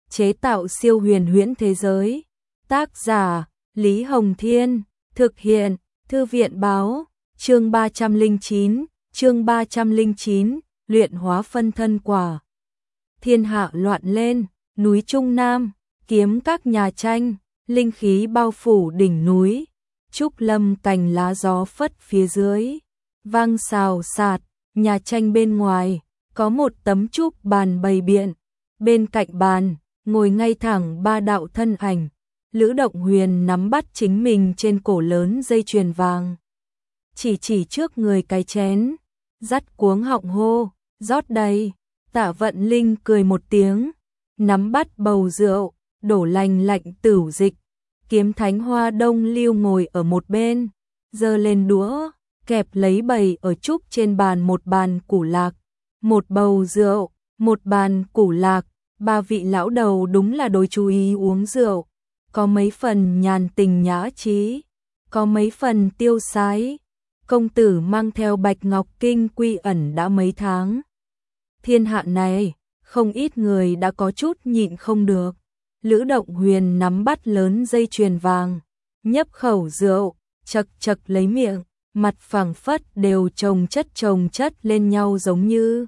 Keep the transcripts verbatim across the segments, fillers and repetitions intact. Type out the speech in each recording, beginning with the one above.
chế tạo siêu huyền huyễn thế giới. Tác giả Lý Hồng Thiên, thực hiện Thư viện Báo. Chương ba trăm lẻ chín, chương ba trăm lẻ chín, luyện hóa phân thân quả. Thiên hạ loạn lên, núi Trung Nam, kiếm các nhà tranh, linh khí bao phủ đỉnh núi, trúc lâm cành lá gió phất phía dưới, vang xào xạc. Nhà tranh bên ngoài có một tấm trúc bàn bày biện, bên cạnh bàn ngồi ngay thẳng ba đạo thân ảnh. Lữ Động Huyền nắm bắt chính mình trên cổ lớn dây chuyền vàng, chỉ chỉ trước người cái chén, dắt cuống họng hô, rót đầy. Tạ Vận Linh cười một tiếng, nắm bắt bầu rượu, đổ lành lạnh tửu dịch. Kiếm Thánh Hoa Đông Lưu ngồi ở một bên, giơ lên đũa, kẹp lấy bày ở trúc trên bàn một bàn củ lạc, một bầu rượu, một bàn củ lạc. Ba vị lão đầu đúng là đối chú ý uống rượu, có mấy phần nhàn tình nhã trí, có mấy phần tiêu sái. Công tử mang theo Bạch Ngọc Kinh quy ẩn đã mấy tháng. Thiên hạ này, không ít người đã có chút nhịn không được. Lữ Động Huyền nắm bắt lớn dây chuyền vàng, nhấp khẩu rượu, chật chật lấy miệng, mặt phẳng phất đều chồng chất chồng chất lên nhau giống như.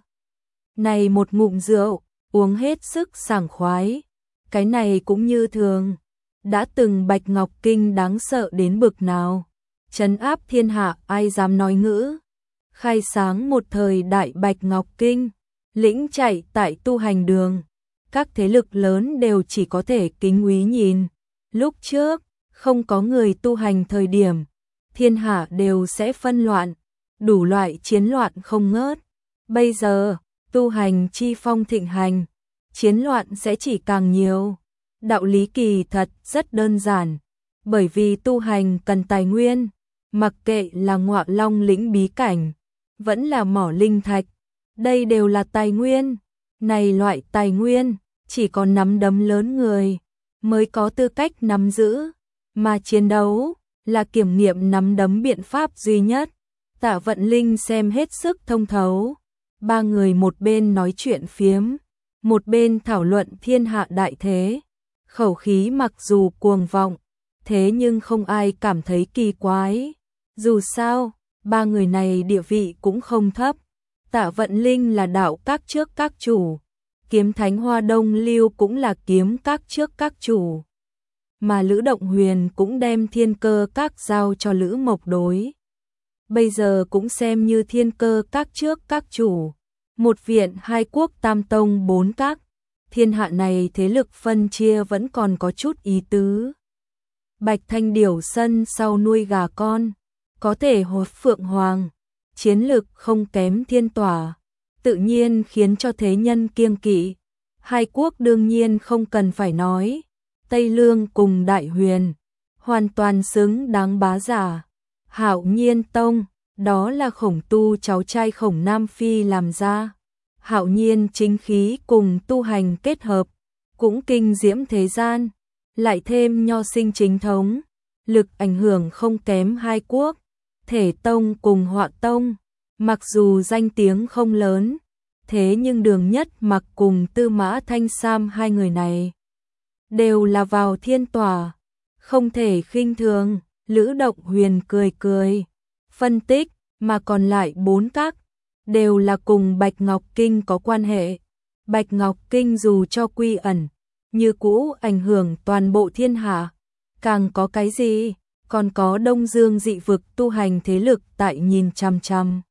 Này một ngụm rượu, uống hết sức sảng khoái. Cái này cũng như thường. Đã từng Bạch Ngọc Kinh đáng sợ đến bực nào, trấn áp thiên hạ ai dám nói ngữ. Khai sáng một thời đại Bạch Ngọc Kinh, lĩnh chạy tại tu hành đường, các thế lực lớn đều chỉ có thể kính úy nhìn. Lúc trước, không có người tu hành thời điểm, thiên hạ đều sẽ phân loạn, đủ loại chiến loạn không ngớt. Bây giờ, tu hành chi phong thịnh hành, chiến loạn sẽ chỉ càng nhiều. Đạo lý kỳ thật rất đơn giản, bởi vì tu hành cần tài nguyên, mặc kệ là Ngọa Long lĩnh bí cảnh, vẫn là mỏ linh thạch, đây đều là tài nguyên. Này loại tài nguyên, chỉ có nắm đấm lớn người mới có tư cách nắm giữ, mà chiến đấu là kiểm nghiệm nắm đấm biện pháp duy nhất. Tạ Vận Linh xem hết sức thông thấu, ba người một bên nói chuyện phiếm, một bên thảo luận thiên hạ đại thế. Khẩu khí mặc dù cuồng vọng, thế nhưng không ai cảm thấy kỳ quái. Dù sao, ba người này địa vị cũng không thấp. Tạ Vận Linh là đạo các trước các chủ, Kiếm Thánh Hoa Đông Lưu cũng là kiếm các trước các chủ, mà Lữ Động Huyền cũng đem thiên cơ các giao cho Lữ Mộc đối. Bây giờ cũng xem như thiên cơ các trước các chủ, một viện hai quốc tam tông bốn các. Thiên hạ này thế lực phân chia vẫn còn có chút ý tứ. Bạch Thanh Điểu sân sau nuôi gà con, có thể hột phượng hoàng, chiến lực không kém thiên tỏa, tự nhiên khiến cho thế nhân kiêng kỵ. Hai quốc đương nhiên không cần phải nói, Tây Lương cùng Đại Huyền, hoàn toàn xứng đáng bá giả. Hạo Nhiên Tông, đó là Khổng Tu cháu trai Khổng Nam Phi làm ra. Hạo nhiên chính khí cùng tu hành kết hợp, cũng kinh diễm thế gian, lại thêm nho sinh chính thống, lực ảnh hưởng không kém hai quốc. Thể Tông cùng Họa Tông, mặc dù danh tiếng không lớn, thế nhưng Đường Nhất Mặc cùng Tư Mã Thanh Sam hai người này đều là vào thiên tòa, không thể khinh thường. Lữ Động Huyền cười cười, phân tích, mà còn lại bốn các đều là cùng Bạch Ngọc Kinh có quan hệ. Bạch Ngọc Kinh dù cho quy ẩn, như cũ ảnh hưởng toàn bộ thiên hạ. Càng có cái gì, còn có Đông Dương dị vực tu hành thế lực tại nhìn chằm chằm.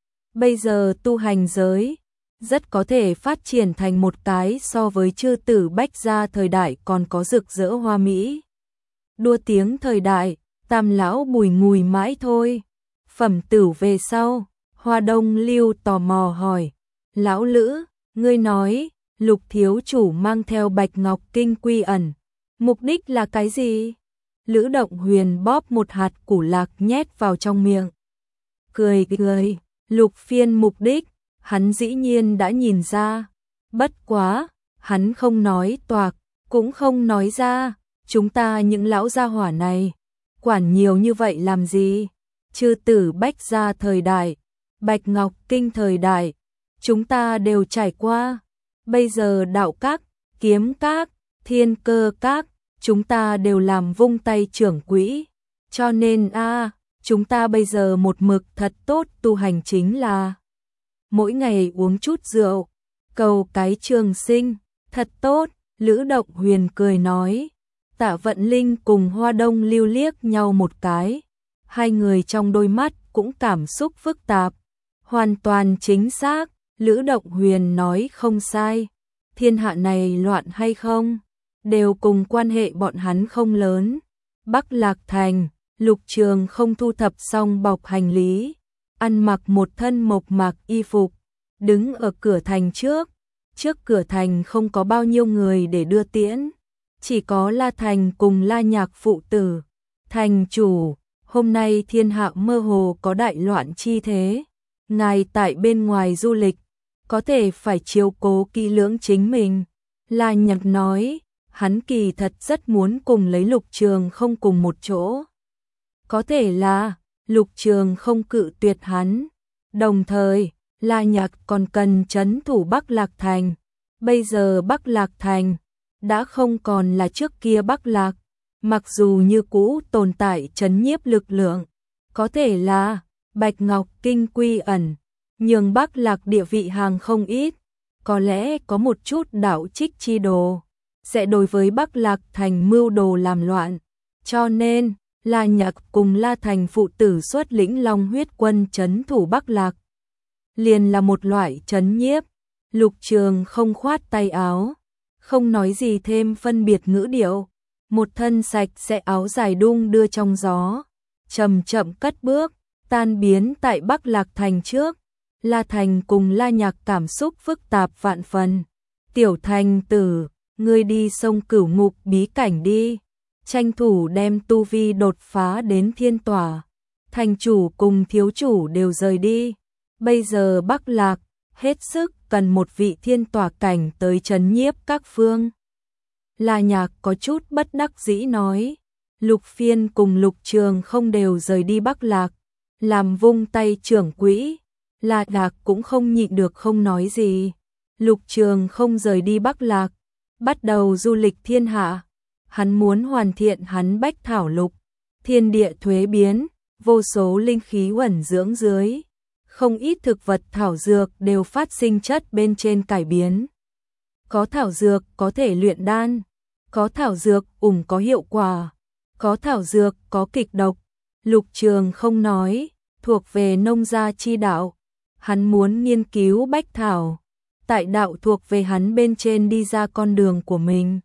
Bây giờ tu hành giới, rất có thể phát triển thành một cái so với chư tử Bách gia thời đại còn có rực rỡ hoa mỹ. Đua tiếng thời đại, tam lão bùi ngùi mãi thôi. Phẩm Tửu về sau, Hoa Đông Lưu tò mò hỏi, lão Lữ, ngươi nói, Lục thiếu chủ mang theo Bạch Ngọc Kinh quy ẩn, mục đích là cái gì? Lữ Động Huyền bóp một hạt củ lạc nhét vào trong miệng, cười cười, Lục phiên mục đích, hắn dĩ nhiên đã nhìn ra, bất quá, hắn không nói toạc, cũng không nói ra, chúng ta những lão gia hỏa này, quản nhiều như vậy làm gì? Chư tử Bách gia thời đại, Bạch Ngọc Kinh thời đại, chúng ta đều trải qua. Bây giờ đạo các, kiếm các, Thiên Cơ Các, chúng ta đều làm vung tay trưởng quỹ, cho nên a, chúng ta bây giờ một mực thật tốt tu hành chính là mỗi ngày uống chút rượu, cầu cái trường sinh, thật tốt. Lữ Động Huyền cười nói. Tạ Vận Linh cùng Hoa Đông Lưu liếc nhau một cái, hai người trong đôi mắt cũng cảm xúc phức tạp. Hoàn toàn chính xác, Lữ Động Huyền nói không sai, thiên hạ này loạn hay không, đều cùng quan hệ bọn hắn không lớn. Bắc Lạc Thành, Lục Trường không thu thập xong bọc hành lý, ăn mặc một thân mộc mạc y phục, đứng ở cửa thành trước. Trước cửa thành không có bao nhiêu người để đưa tiễn, chỉ có La Thành cùng La Nhạc phụ tử. Thành chủ, hôm nay thiên hạ mơ hồ có đại loạn chi thế, ngài tại bên ngoài du lịch, có thể phải chiếu cố kỹ lưỡng chính mình. La Nhạc nói, hắn kỳ thật rất muốn cùng lấy Lục Trường không cùng một chỗ. Có thể là, Lục Trường không cự tuyệt hắn. Đồng thời, La Nhạc còn cần trấn thủ Bắc Lạc Thành. Bây giờ Bắc Lạc Thành đã không còn là trước kia Bắc Lạc, mặc dù như cũ tồn tại trấn nhiếp lực lượng, có thể là Bạch Ngọc Kinh quy ẩn, nhường Bắc Lạc địa vị hàng không ít, có lẽ có một chút đạo trích chi đồ, sẽ đối với Bắc Lạc Thành mưu đồ làm loạn, cho nên La Nhạc cùng La Thành phụ tử xuất lĩnh Long huyết quân trấn thủ Bắc Lạc, liền là một loại trấn nhiếp. Lục Trường không khoát tay áo, không nói gì thêm phân biệt ngữ điệu, một thân sạch sẽ áo dài đung đưa trong gió, chậm chậm cất bước, tan biến tại Bắc Lạc Thành trước. La Thành cùng La Nhạc cảm xúc phức tạp vạn phần. Tiểu Thành tử, ngươi đi sông Cửu Ngục bí cảnh đi, tranh thủ đem tu vi đột phá đến thiên tỏa. Thành chủ cùng thiếu chủ đều rời đi, bây giờ Bắc Lạc hết sức cần một vị thiên tỏa cảnh tới trấn nhiếp các phương. La Nhạc có chút bất đắc dĩ nói, Lục Phiên cùng Lục Trường không đều rời đi Bắc Lạc, làm vung tay trưởng quỹ. La Nhạc cũng không nhịn được không nói gì. Lục Trường không rời đi Bắc Lạc, bắt đầu du lịch thiên hạ. Hắn muốn hoàn thiện hắn Bách Thảo Lục, thiên địa thuế biến, vô số linh khí uẩn dưỡng dưới. Không ít thực vật thảo dược đều phát sinh chất bên trên cải biến. Có thảo dược có thể luyện đan, có thảo dược ủng có hiệu quả, có thảo dược có kịch độc. Lục Trường không nói, thuộc về nông gia chi đạo. Hắn muốn nghiên cứu bách thảo, tại đạo thuộc về hắn bên trên đi ra con đường của mình.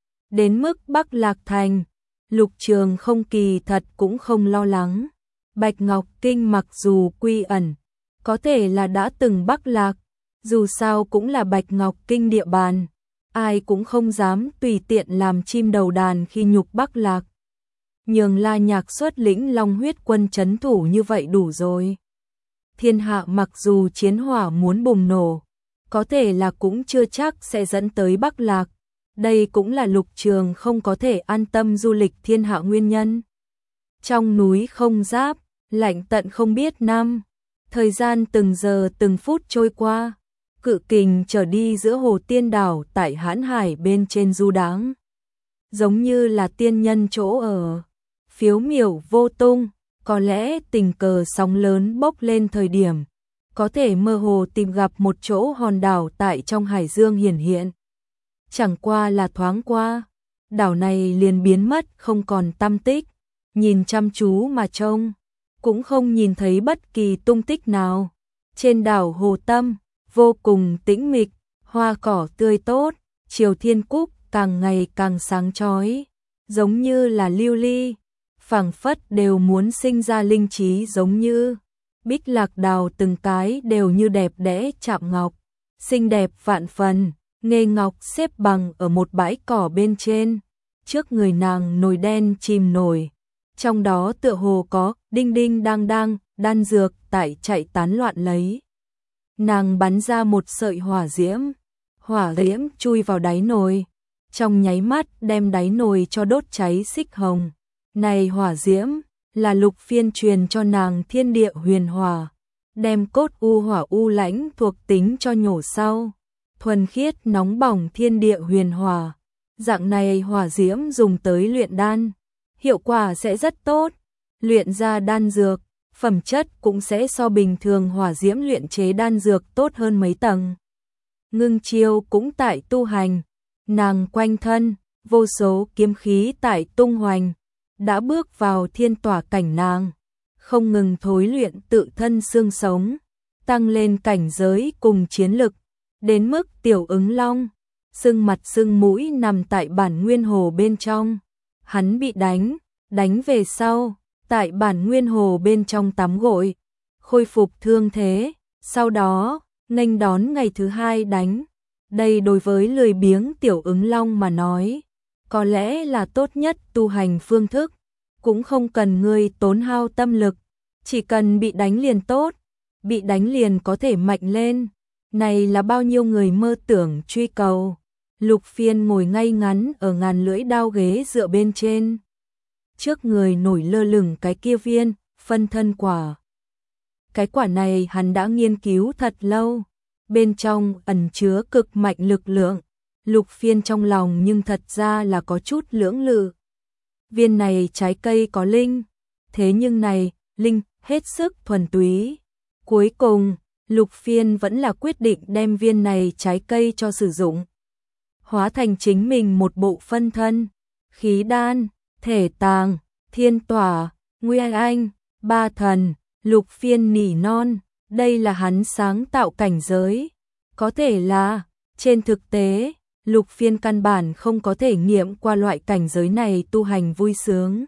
Đến mức Bắc Lạc Thành, Lục Trường không kỳ thật cũng không lo lắng. Bạch Ngọc Kinh mặc dù quy ẩn, có thể là đã từng Bắc Lạc, dù sao cũng là Bạch Ngọc Kinh địa bàn, ai cũng không dám tùy tiện làm chim đầu đàn khi nhục Bắc Lạc. Nhường La Nhạc xuất lĩnh Long huyết quân trấn thủ như vậy đủ rồi. Thiên hạ mặc dù chiến hỏa muốn bùng nổ, có thể là cũng chưa chắc sẽ dẫn tới Bắc Lạc. Đây cũng là Lục Trường không có thể an tâm du lịch thiên hạ nguyên nhân. Trong núi không giáp, lạnh tận không biết năm. Thời gian từng giờ từng phút trôi qua, Cự Kình trở đi giữa hồ tiên đảo tại Hãn Hải bên trên du đãng, giống như là tiên nhân chỗ ở, phiếu miểu vô tung. Có lẽ tình cờ sóng lớn bốc lên thời điểm, có thể mơ hồ tìm gặp một chỗ hòn đảo tại trong hải dương hiển hiện. Chẳng qua là thoáng qua, đảo này liền biến mất không còn tăm tích, nhìn chăm chú mà trông, cũng không nhìn thấy bất kỳ tung tích nào. Trên đảo Hồ Tâm, vô cùng tĩnh mịch, hoa cỏ tươi tốt, chiều thiên cúc càng ngày càng sáng chói, giống như là lưu ly, phảng phất đều muốn sinh ra linh trí, giống như bích lạc đào từng cái đều như đẹp đẽ chạm ngọc, xinh đẹp vạn phần. Nghê Ngọc xếp bằng ở một bãi cỏ bên trên, trước người nàng nồi đen chìm nổi, trong đó tựa hồ có đinh đinh đang đang đan dược tại chạy tán loạn lấy. Nàng bắn ra một sợi hỏa diễm, hỏa diễm chui vào đáy nồi, trong nháy mắt đem đáy nồi cho đốt cháy xích hồng. Này hỏa diễm là Lục Phiên truyền cho nàng thiên địa huyền hỏa, đem cốt u hỏa u lãnh thuộc tính cho nhổ sau. Thuần khiết nóng bỏng thiên địa huyền hỏa, Dạng này hỏa diễm dùng tới luyện đan, hiệu quả sẽ rất tốt. Luyện ra đan dược, phẩm chất cũng sẽ so bình thường hỏa diễm luyện chế đan dược tốt hơn mấy tầng. Ngưng Chiêu cũng tại tu hành, nàng quanh thân, vô số kiếm khí tại tung hoành, đã bước vào thiên tỏa cảnh nàng, không ngừng thối luyện tự thân xương sống, tăng lên cảnh giới cùng chiến lực, đến mức Tiểu Ứng Long, sưng mặt sưng mũi nằm tại bản nguyên hồ bên trong. Hắn bị đánh, đánh về sau, tại bản nguyên hồ bên trong tắm gội, khôi phục thương thế, sau đó, nghênh đón ngày thứ hai đánh. Đây đối với lười biếng Tiểu Ứng Long mà nói, có lẽ là tốt nhất tu hành phương thức, cũng không cần ngươi tốn hao tâm lực, chỉ cần bị đánh liền tốt, bị đánh liền có thể mạnh lên. Này là bao nhiêu người mơ tưởng truy cầu. Lục Phiên ngồi ngay ngắn ở ngàn lưỡi đao ghế dựa bên trên. Trước người nổi lơ lửng cái kia viên, phân thân quả. Cái quả này hắn đã nghiên cứu thật lâu. Bên trong ẩn chứa cực mạnh lực lượng. Lục Phiên trong lòng nhưng thật ra là có chút lưỡng lự. Viên này trái cây có linh. Thế nhưng này, linh, hết sức thuần túy. Cuối cùng, Lục Phiên vẫn là quyết định đem viên này trái cây cho sử dụng. Hóa thành chính mình một bộ phân thân, khí đan, thể tàng, thiên tỏa, nguyên anh, ba thần, Lục Phiên nỉ non, đây là hắn sáng tạo cảnh giới. Có thể là, trên thực tế, Lục Phiên căn bản không có thể nghiệm qua loại cảnh giới này tu hành vui sướng.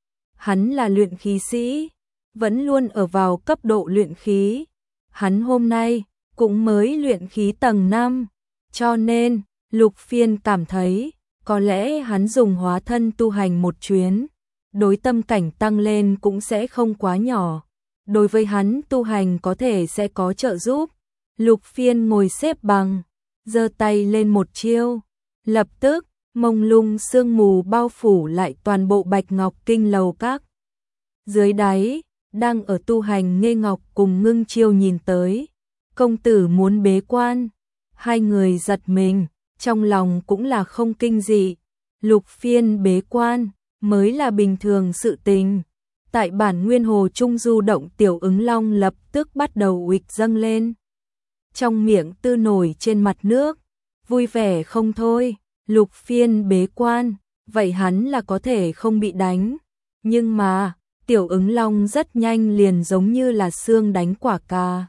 Hắn là luyện khí sĩ, vẫn luôn ở vào cấp độ luyện khí. Hắn hôm nay cũng mới luyện khí tầng năm, cho nên Lục Phiên cảm thấy có lẽ hắn dùng hóa thân tu hành một chuyến, đối tâm cảnh tăng lên cũng sẽ không quá nhỏ. Đối với hắn tu hành có thể sẽ có trợ giúp. Lục Phiên ngồi xếp bằng, giơ tay lên một chiêu, lập tức mông lung sương mù bao phủ lại toàn bộ Bạch Ngọc Kinh lầu các. Dưới đáy, đang ở tu hành Nghê Ngọc cùng Ngưng Chiêu nhìn tới, công tử muốn bế quan, hai người giật mình, trong lòng cũng là không kinh dị. Lục Phiên bế quan mới là bình thường sự tình. Tại bản nguyên hồ trung du động Tiểu Ứng Long lập tức bắt đầu uịch dâng lên. Trong miệng tư nổi trên mặt nước, vui vẻ không thôi. Lục Phiên bế quan, vậy hắn là có thể không bị đánh. Nhưng mà, Tiểu Ứng Long rất nhanh liền giống như là xương đánh quả cà,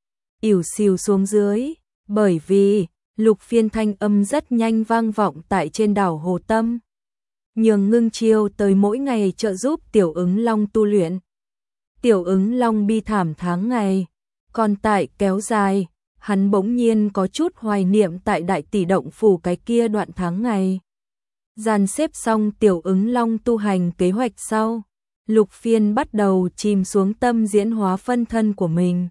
ỉu xìu xuống dưới, bởi vì Lục Phiên thanh âm rất nhanh vang vọng tại trên đảo Hồ Tâm. Nhường Ngưng Chiêu tới mỗi ngày trợ giúp Tiểu Ứng Long tu luyện. Tiểu Ứng Long bi thảm tháng ngày, còn tại kéo dài, hắn bỗng nhiên có chút hoài niệm tại Đại Tỷ Động Phủ cái kia đoạn tháng ngày. Dàn xếp xong Tiểu Ứng Long tu hành kế hoạch sau, Lục Phiên bắt đầu chìm xuống tâm diễn hóa phân thân của mình.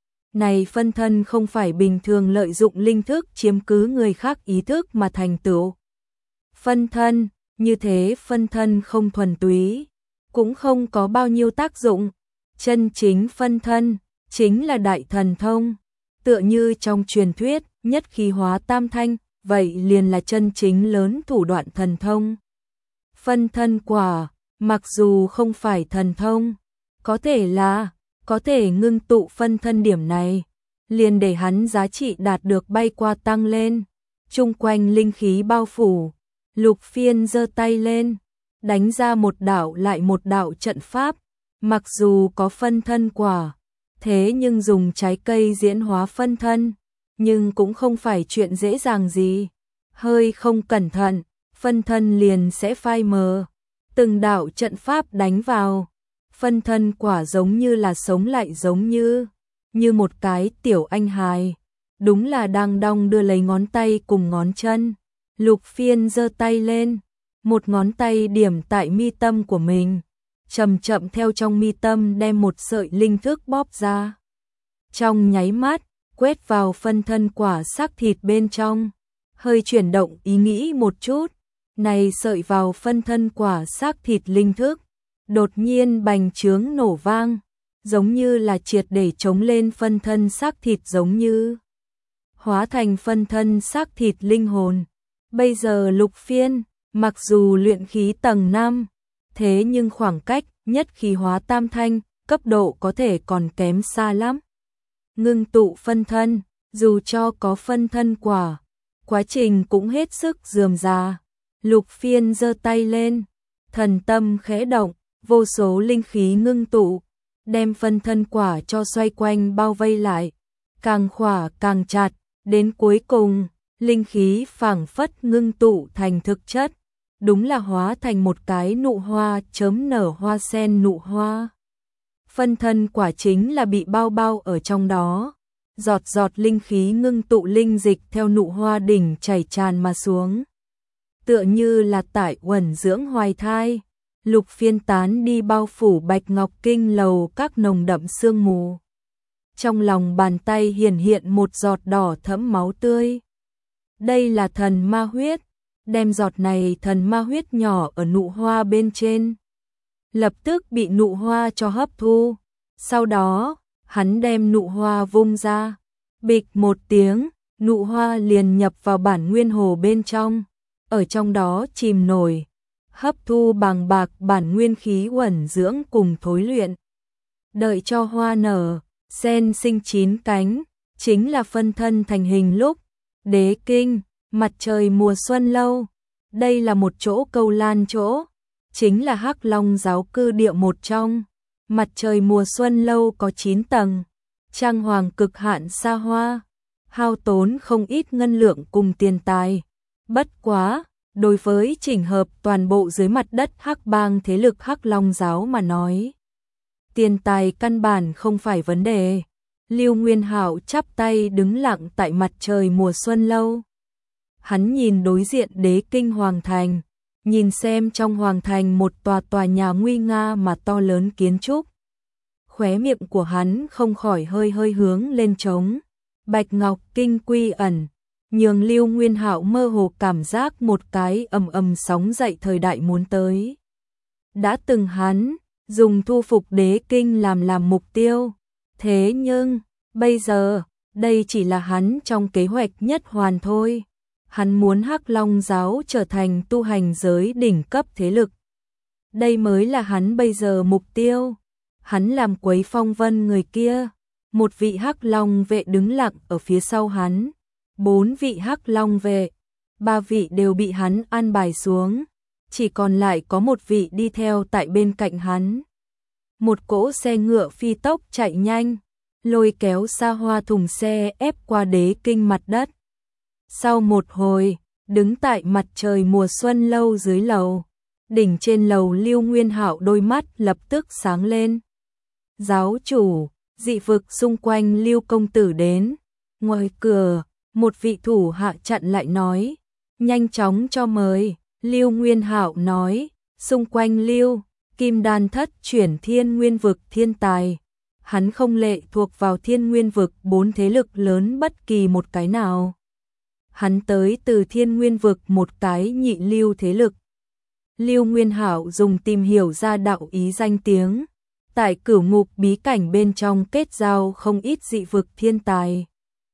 Này phân thân không phải bình thường lợi dụng linh thức chiếm cứ người khác ý thức mà thành tựu. Phân thân, như thế phân thân không thuần túy, cũng không có bao nhiêu tác dụng. Chân chính phân thân, chính là đại thần thông. Tựa như trong truyền thuyết, nhất khí hóa tam thanh, vậy liền là chân chính lớn thủ đoạn thần thông. Phân thân quả, mặc dù không phải thần thông, có thể là, có thể ngưng tụ phân thân điểm này, liền để hắn giá trị đạt được bay qua tăng lên. Chung quanh linh khí bao phủ, Lục Phiên giơ tay lên, đánh ra một đạo lại một đạo trận pháp. Mặc dù có phân thân quả, thế nhưng dùng trái cây diễn hóa phân thân, nhưng cũng không phải chuyện dễ dàng gì. Hơi không cẩn thận, phân thân liền sẽ phai mờ. Từng đạo trận pháp đánh vào, phân thân quả giống như là sống lại, giống như như một cái tiểu anh hài, đúng là đang đong đưa lấy ngón tay cùng ngón chân. Lục Phiên giơ tay lên, một ngón tay điểm tại mi tâm của mình, chậm chậm theo trong mi tâm đem một sợi linh thức bóp ra. Trong nháy mắt, quét vào phân thân quả xác thịt bên trong, hơi chuyển động ý nghĩ một chút, này sợi vào phân thân quả xác thịt linh thức, đột nhiên bành trướng nổ vang, giống như là triệt để chống lên phân thân xác thịt, giống như hóa thành phân thân xác thịt linh hồn. Bây giờ Lục Phiên, mặc dù luyện khí tầng năm, thế nhưng khoảng cách nhất khí hóa tam thanh, cấp độ có thể còn kém xa lắm. Ngưng tụ phân thân, dù cho có phân thân quả, quá trình cũng hết sức rườm rà. Lục Phiên giơ tay lên, thần tâm khẽ động, vô số linh khí ngưng tụ, đem phân thân quả cho xoay quanh bao vây lại, càng khỏa càng chặt, đến cuối cùng, linh khí phảng phất ngưng tụ thành thực chất, đúng là hóa thành một cái nụ hoa chớm nở hoa sen nụ hoa. Phân thân quả chính là bị bao bao ở trong đó, giọt giọt linh khí ngưng tụ linh dịch theo nụ hoa đỉnh chảy tràn mà xuống. Tựa như là tại uẩn dưỡng hoài thai, Lục Phiên tán đi bao phủ Bạch Ngọc Kinh lầu các nồng đậm sương mù. Trong lòng bàn tay hiển hiện một giọt đỏ thẫm máu tươi. Đây là thần ma huyết, đem giọt này thần ma huyết nhỏ ở nụ hoa bên trên. Lập tức bị nụ hoa cho hấp thu. Sau đó, hắn đem nụ hoa vung ra. Bịch một tiếng, nụ hoa liền nhập vào bản nguyên hồ bên trong. Ở trong đó chìm nổi, hấp thu bằng bạc bản nguyên khí uẩn dưỡng cùng thối luyện. Đợi cho hoa nở, sen sinh chín cánh, chính là phân thân thành hình lúc. Đế Kinh, mặt trời mùa xuân lâu. Đây là một chỗ câu lan chỗ, chính là Hắc Long giáo cư địa một trong. Mặt trời mùa xuân lâu có chín tầng, trang hoàng cực hạn xa hoa, hao tốn không ít ngân lượng cùng tiền tài. Bất quá, đối với chỉnh hợp toàn bộ dưới mặt đất Hắc Bang thế lực Hắc Long giáo mà nói, tiền tài căn bản không phải vấn đề. Lưu Nguyên Hạo chắp tay đứng lặng tại mặt trời mùa xuân lâu. Hắn nhìn đối diện Đế Kinh Hoàng Thành, nhìn xem trong Hoàng Thành một tòa tòa nhà nguy nga mà to lớn kiến trúc. Khóe miệng của hắn không khỏi hơi hơi hướng lên trống. Bạch Ngọc Kinh quy ẩn, nhường Lưu Nguyên Hạo mơ hồ cảm giác một cái ầm ầm sóng dậy thời đại muốn tới. Đã từng hắn dùng thu phục Đế Kinh làm làm mục tiêu, thế nhưng bây giờ đây chỉ là hắn trong kế hoạch nhất hoàn thôi. Hắn muốn Hắc Long giáo trở thành tu hành giới đỉnh cấp thế lực. Đây mới là hắn bây giờ mục tiêu. Hắn làm Quấy Phong Vân người kia, một vị Hắc Long vệ đứng lặng ở phía sau hắn, bốn vị Hắc Long vệ, ba vị đều bị hắn an bài xuống, chỉ còn lại có một vị đi theo tại bên cạnh hắn. Một cỗ xe ngựa phi tốc chạy nhanh, lôi kéo xa hoa thùng xe ép qua Đế Kinh mặt đất. Sau một hồi, đứng tại mặt trời mùa xuân lâu dưới lầu, đỉnh trên lầu Lưu Nguyên Hạo đôi mắt lập tức sáng lên. Giáo chủ, dị vực xung quanh Lưu công tử đến. Ngoài cửa, một vị thủ hạ chặn lại nói, nhanh chóng cho mời. Lưu Nguyên Hạo nói, xung quanh Lưu, Kim Đan thất chuyển thiên nguyên vực thiên tài. Hắn không lệ thuộc vào thiên nguyên vực bốn thế lực lớn bất kỳ một cái nào. Hắn tới từ thiên nguyên vực một cái nhị lưu thế lực. Lưu Nguyên Hạo dùng tìm hiểu ra đạo ý danh tiếng. Tại cửu ngục bí cảnh bên trong kết giao không ít dị vực thiên tài.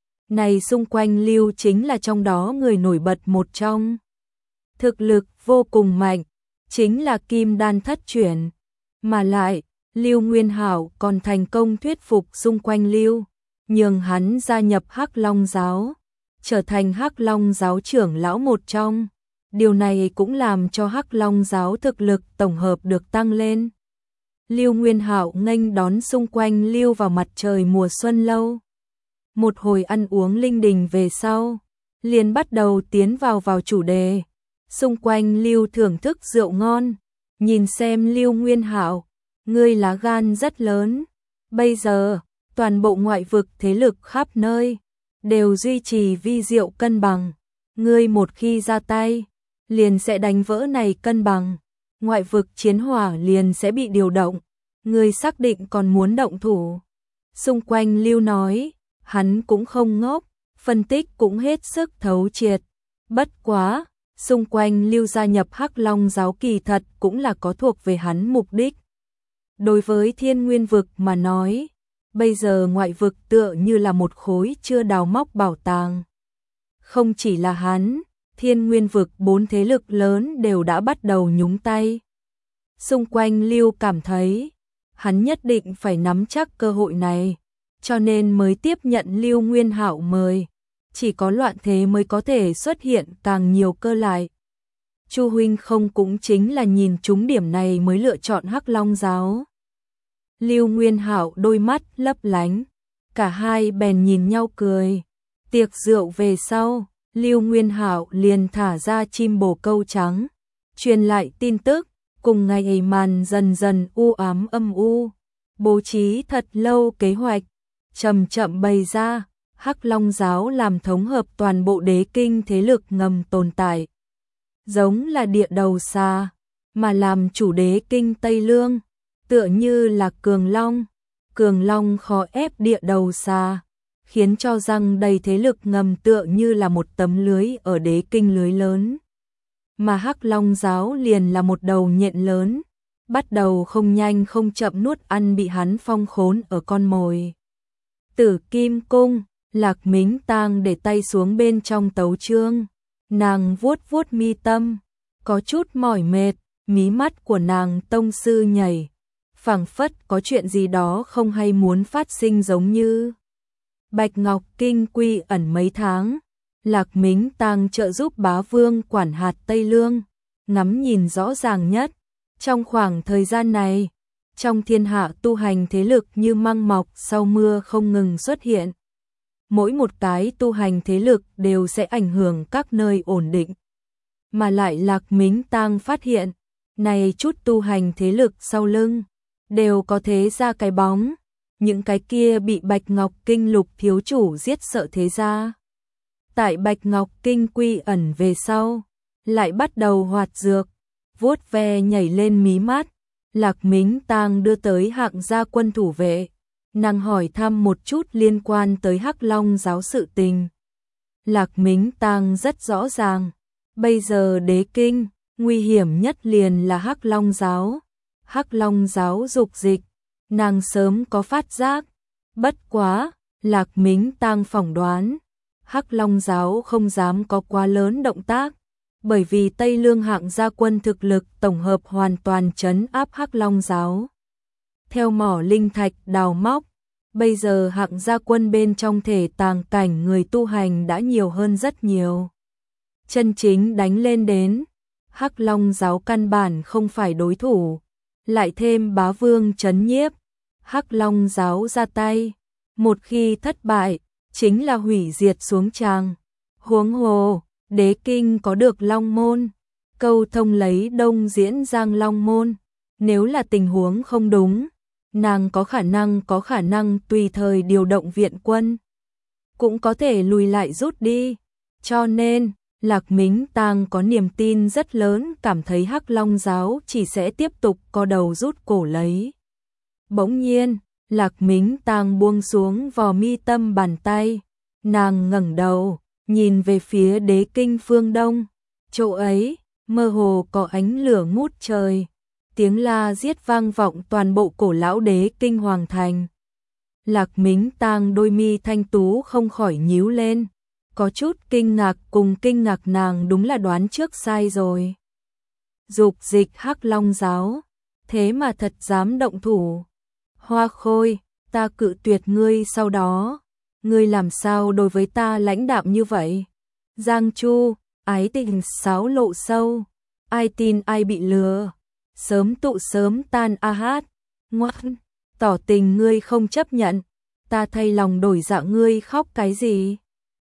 Này xung quanh Lưu chính là trong đó người nổi bật một trong. Thực lực vô cùng mạnh, chính là Kim Đan thất chuyển. Mà lại, Lưu Nguyên Hạo còn thành công thuyết phục xung quanh Lưu, nhường hắn gia nhập Hắc Long giáo, trở thành Hắc Long giáo trưởng lão một trong. Điều này cũng làm cho Hắc Long giáo thực lực tổng hợp được tăng lên. Lưu Nguyên Hạo nghênh đón xung quanh Lưu vào mặt trời mùa xuân lâu. Một hồi ăn uống linh đình về sau, liền bắt đầu tiến vào vào chủ đề. Xung quanh Lưu thưởng thức rượu ngon, nhìn xem Lưu Nguyên Hạo, ngươi lá gan rất lớn. Bây giờ, toàn bộ ngoại vực thế lực khắp nơi đều duy trì vi diệu cân bằng. Ngươi một khi ra tay, liền sẽ đánh vỡ này cân bằng. Ngoại vực chiến hỏa liền sẽ bị điều động. Ngươi xác định còn muốn động thủ. Xung quanh Lưu nói, hắn cũng không ngốc, phân tích cũng hết sức thấu triệt. Bất quá, xung quanh Lưu gia nhập Hắc Long giáo kỳ thật cũng là có thuộc về hắn mục đích. Đối với thiên nguyên vực mà nói, bây giờ ngoại vực tựa như là một khối chưa đào móc bảo tàng. Không chỉ là hắn, Thiên Nguyên vực bốn thế lực lớn đều đã bắt đầu nhúng tay. Xung quanh Lưu cảm thấy, hắn nhất định phải nắm chắc cơ hội này, cho nên mới tiếp nhận Lưu Nguyên Hạo mời. Chỉ có loạn thế mới có thể xuất hiện càng nhiều cơ lại. Chu huynh không cũng chính là nhìn trúng điểm này mới lựa chọn Hắc Long giáo. Lưu Nguyên Hạo đôi mắt lấp lánh, cả hai bèn nhìn nhau cười. Tiệc rượu về sau, Lưu Nguyên Hạo liền thả ra chim bồ câu trắng, truyền lại tin tức, cùng ngày ấy màn dần dần u ám âm u, bố trí thật lâu kế hoạch, chậm chậm bày ra. Hắc Long giáo làm thống hợp toàn bộ đế kinh thế lực ngầm tồn tại, giống là địa đầu xa, mà làm chủ đế kinh Tây Lương, tựa như là cường long, cường long khó ép địa đầu xa, khiến cho rằng đầy thế lực ngầm tựa như là một tấm lưới ở đế kinh lưới lớn. Mà Hắc Long giáo liền là một đầu nhện lớn, bắt đầu không nhanh không chậm nuốt ăn bị hắn phong khốn ở con mồi. Tử Kim Cung, Lạc Mính Tang để tay xuống bên trong tấu chương, nàng vuốt vuốt mi tâm, có chút mỏi mệt, mí mắt của nàng tông sư nhảy, phảng phất có chuyện gì đó không hay muốn phát sinh giống như. Bạch Ngọc Kinh quy ẩn mấy tháng, Lạc Mính Tang trợ giúp bá vương quản hạt Tây Lương, ngắm nhìn rõ ràng nhất. Trong khoảng thời gian này, trong thiên hạ tu hành thế lực như măng mọc sau mưa không ngừng xuất hiện. Mỗi một cái tu hành thế lực đều sẽ ảnh hưởng các nơi ổn định. Mà lại Lạc Mính Tang phát hiện, này chút tu hành thế lực sau lưng, đều có thế ra cái bóng. Những cái kia bị Bạch Ngọc Kinh Lục thiếu chủ giết sợ thế ra. Tại Bạch Ngọc Kinh quy ẩn về sau, lại bắt đầu hoạt dược, vuốt ve nhảy lên mí mắt. Lạc Mính Tang đưa tới hạng gia quân thủ vệ, nàng hỏi thăm một chút liên quan tới Hắc Long giáo sự tình. Lạc Mính Tang rất rõ ràng, bây giờ đế kinh, nguy hiểm nhất liền là Hắc Long giáo. Hắc Long giáo dục dịch, nàng sớm có phát giác, bất quá, Lạc Mính Tang phỏng đoán, Hắc Long giáo không dám có quá lớn động tác, bởi vì Tây Lương hạng gia quân thực lực tổng hợp hoàn toàn trấn áp Hắc Long giáo. Theo mỏ linh thạch đào móc, bây giờ hạng gia quân bên trong thể tàng cảnh người tu hành đã nhiều hơn rất nhiều. Chân chính đánh lên đến, Hắc Long giáo căn bản không phải đối thủ, lại thêm bá vương trấn nhiếp, Hắc Long giáo ra tay, một khi thất bại, chính là hủy diệt xuống tràng. Huống hồ, đế kinh có được Long môn, câu thông lấy Đông Diễn Giang Long môn, nếu là tình huống không đúng, nàng có khả năng có khả năng tùy thời điều động viện quân, cũng có thể lùi lại rút đi. Cho nên, Lạc Mính Tang có niềm tin rất lớn cảm thấy Hắc Long giáo chỉ sẽ tiếp tục co đầu rút cổ lấy. Bỗng nhiên, Lạc Mính Tang buông xuống vò mi tâm bàn tay, nàng ngẩng đầu, nhìn về phía đế kinh phương đông, chỗ ấy, mơ hồ có ánh lửa ngút trời, tiếng la giết vang vọng toàn bộ cổ lão đế kinh hoàng thành. Lạc Mính Tang đôi mi thanh tú không khỏi nhíu lên, có chút kinh ngạc cùng kinh ngạc nàng đúng là đoán trước sai rồi. Dục dịch Hắc Long giáo, thế mà thật dám động thủ. Hoa Khôi, ta cự tuyệt ngươi sau đó, ngươi làm sao đối với ta lãnh đạm như vậy? Giang Chu, ái tình sáo lộ sâu, ai tin ai bị lừa, sớm tụ sớm tan a hát, ngoan, tỏ tình ngươi không chấp nhận, ta thay lòng đổi dạ ngươi khóc cái gì?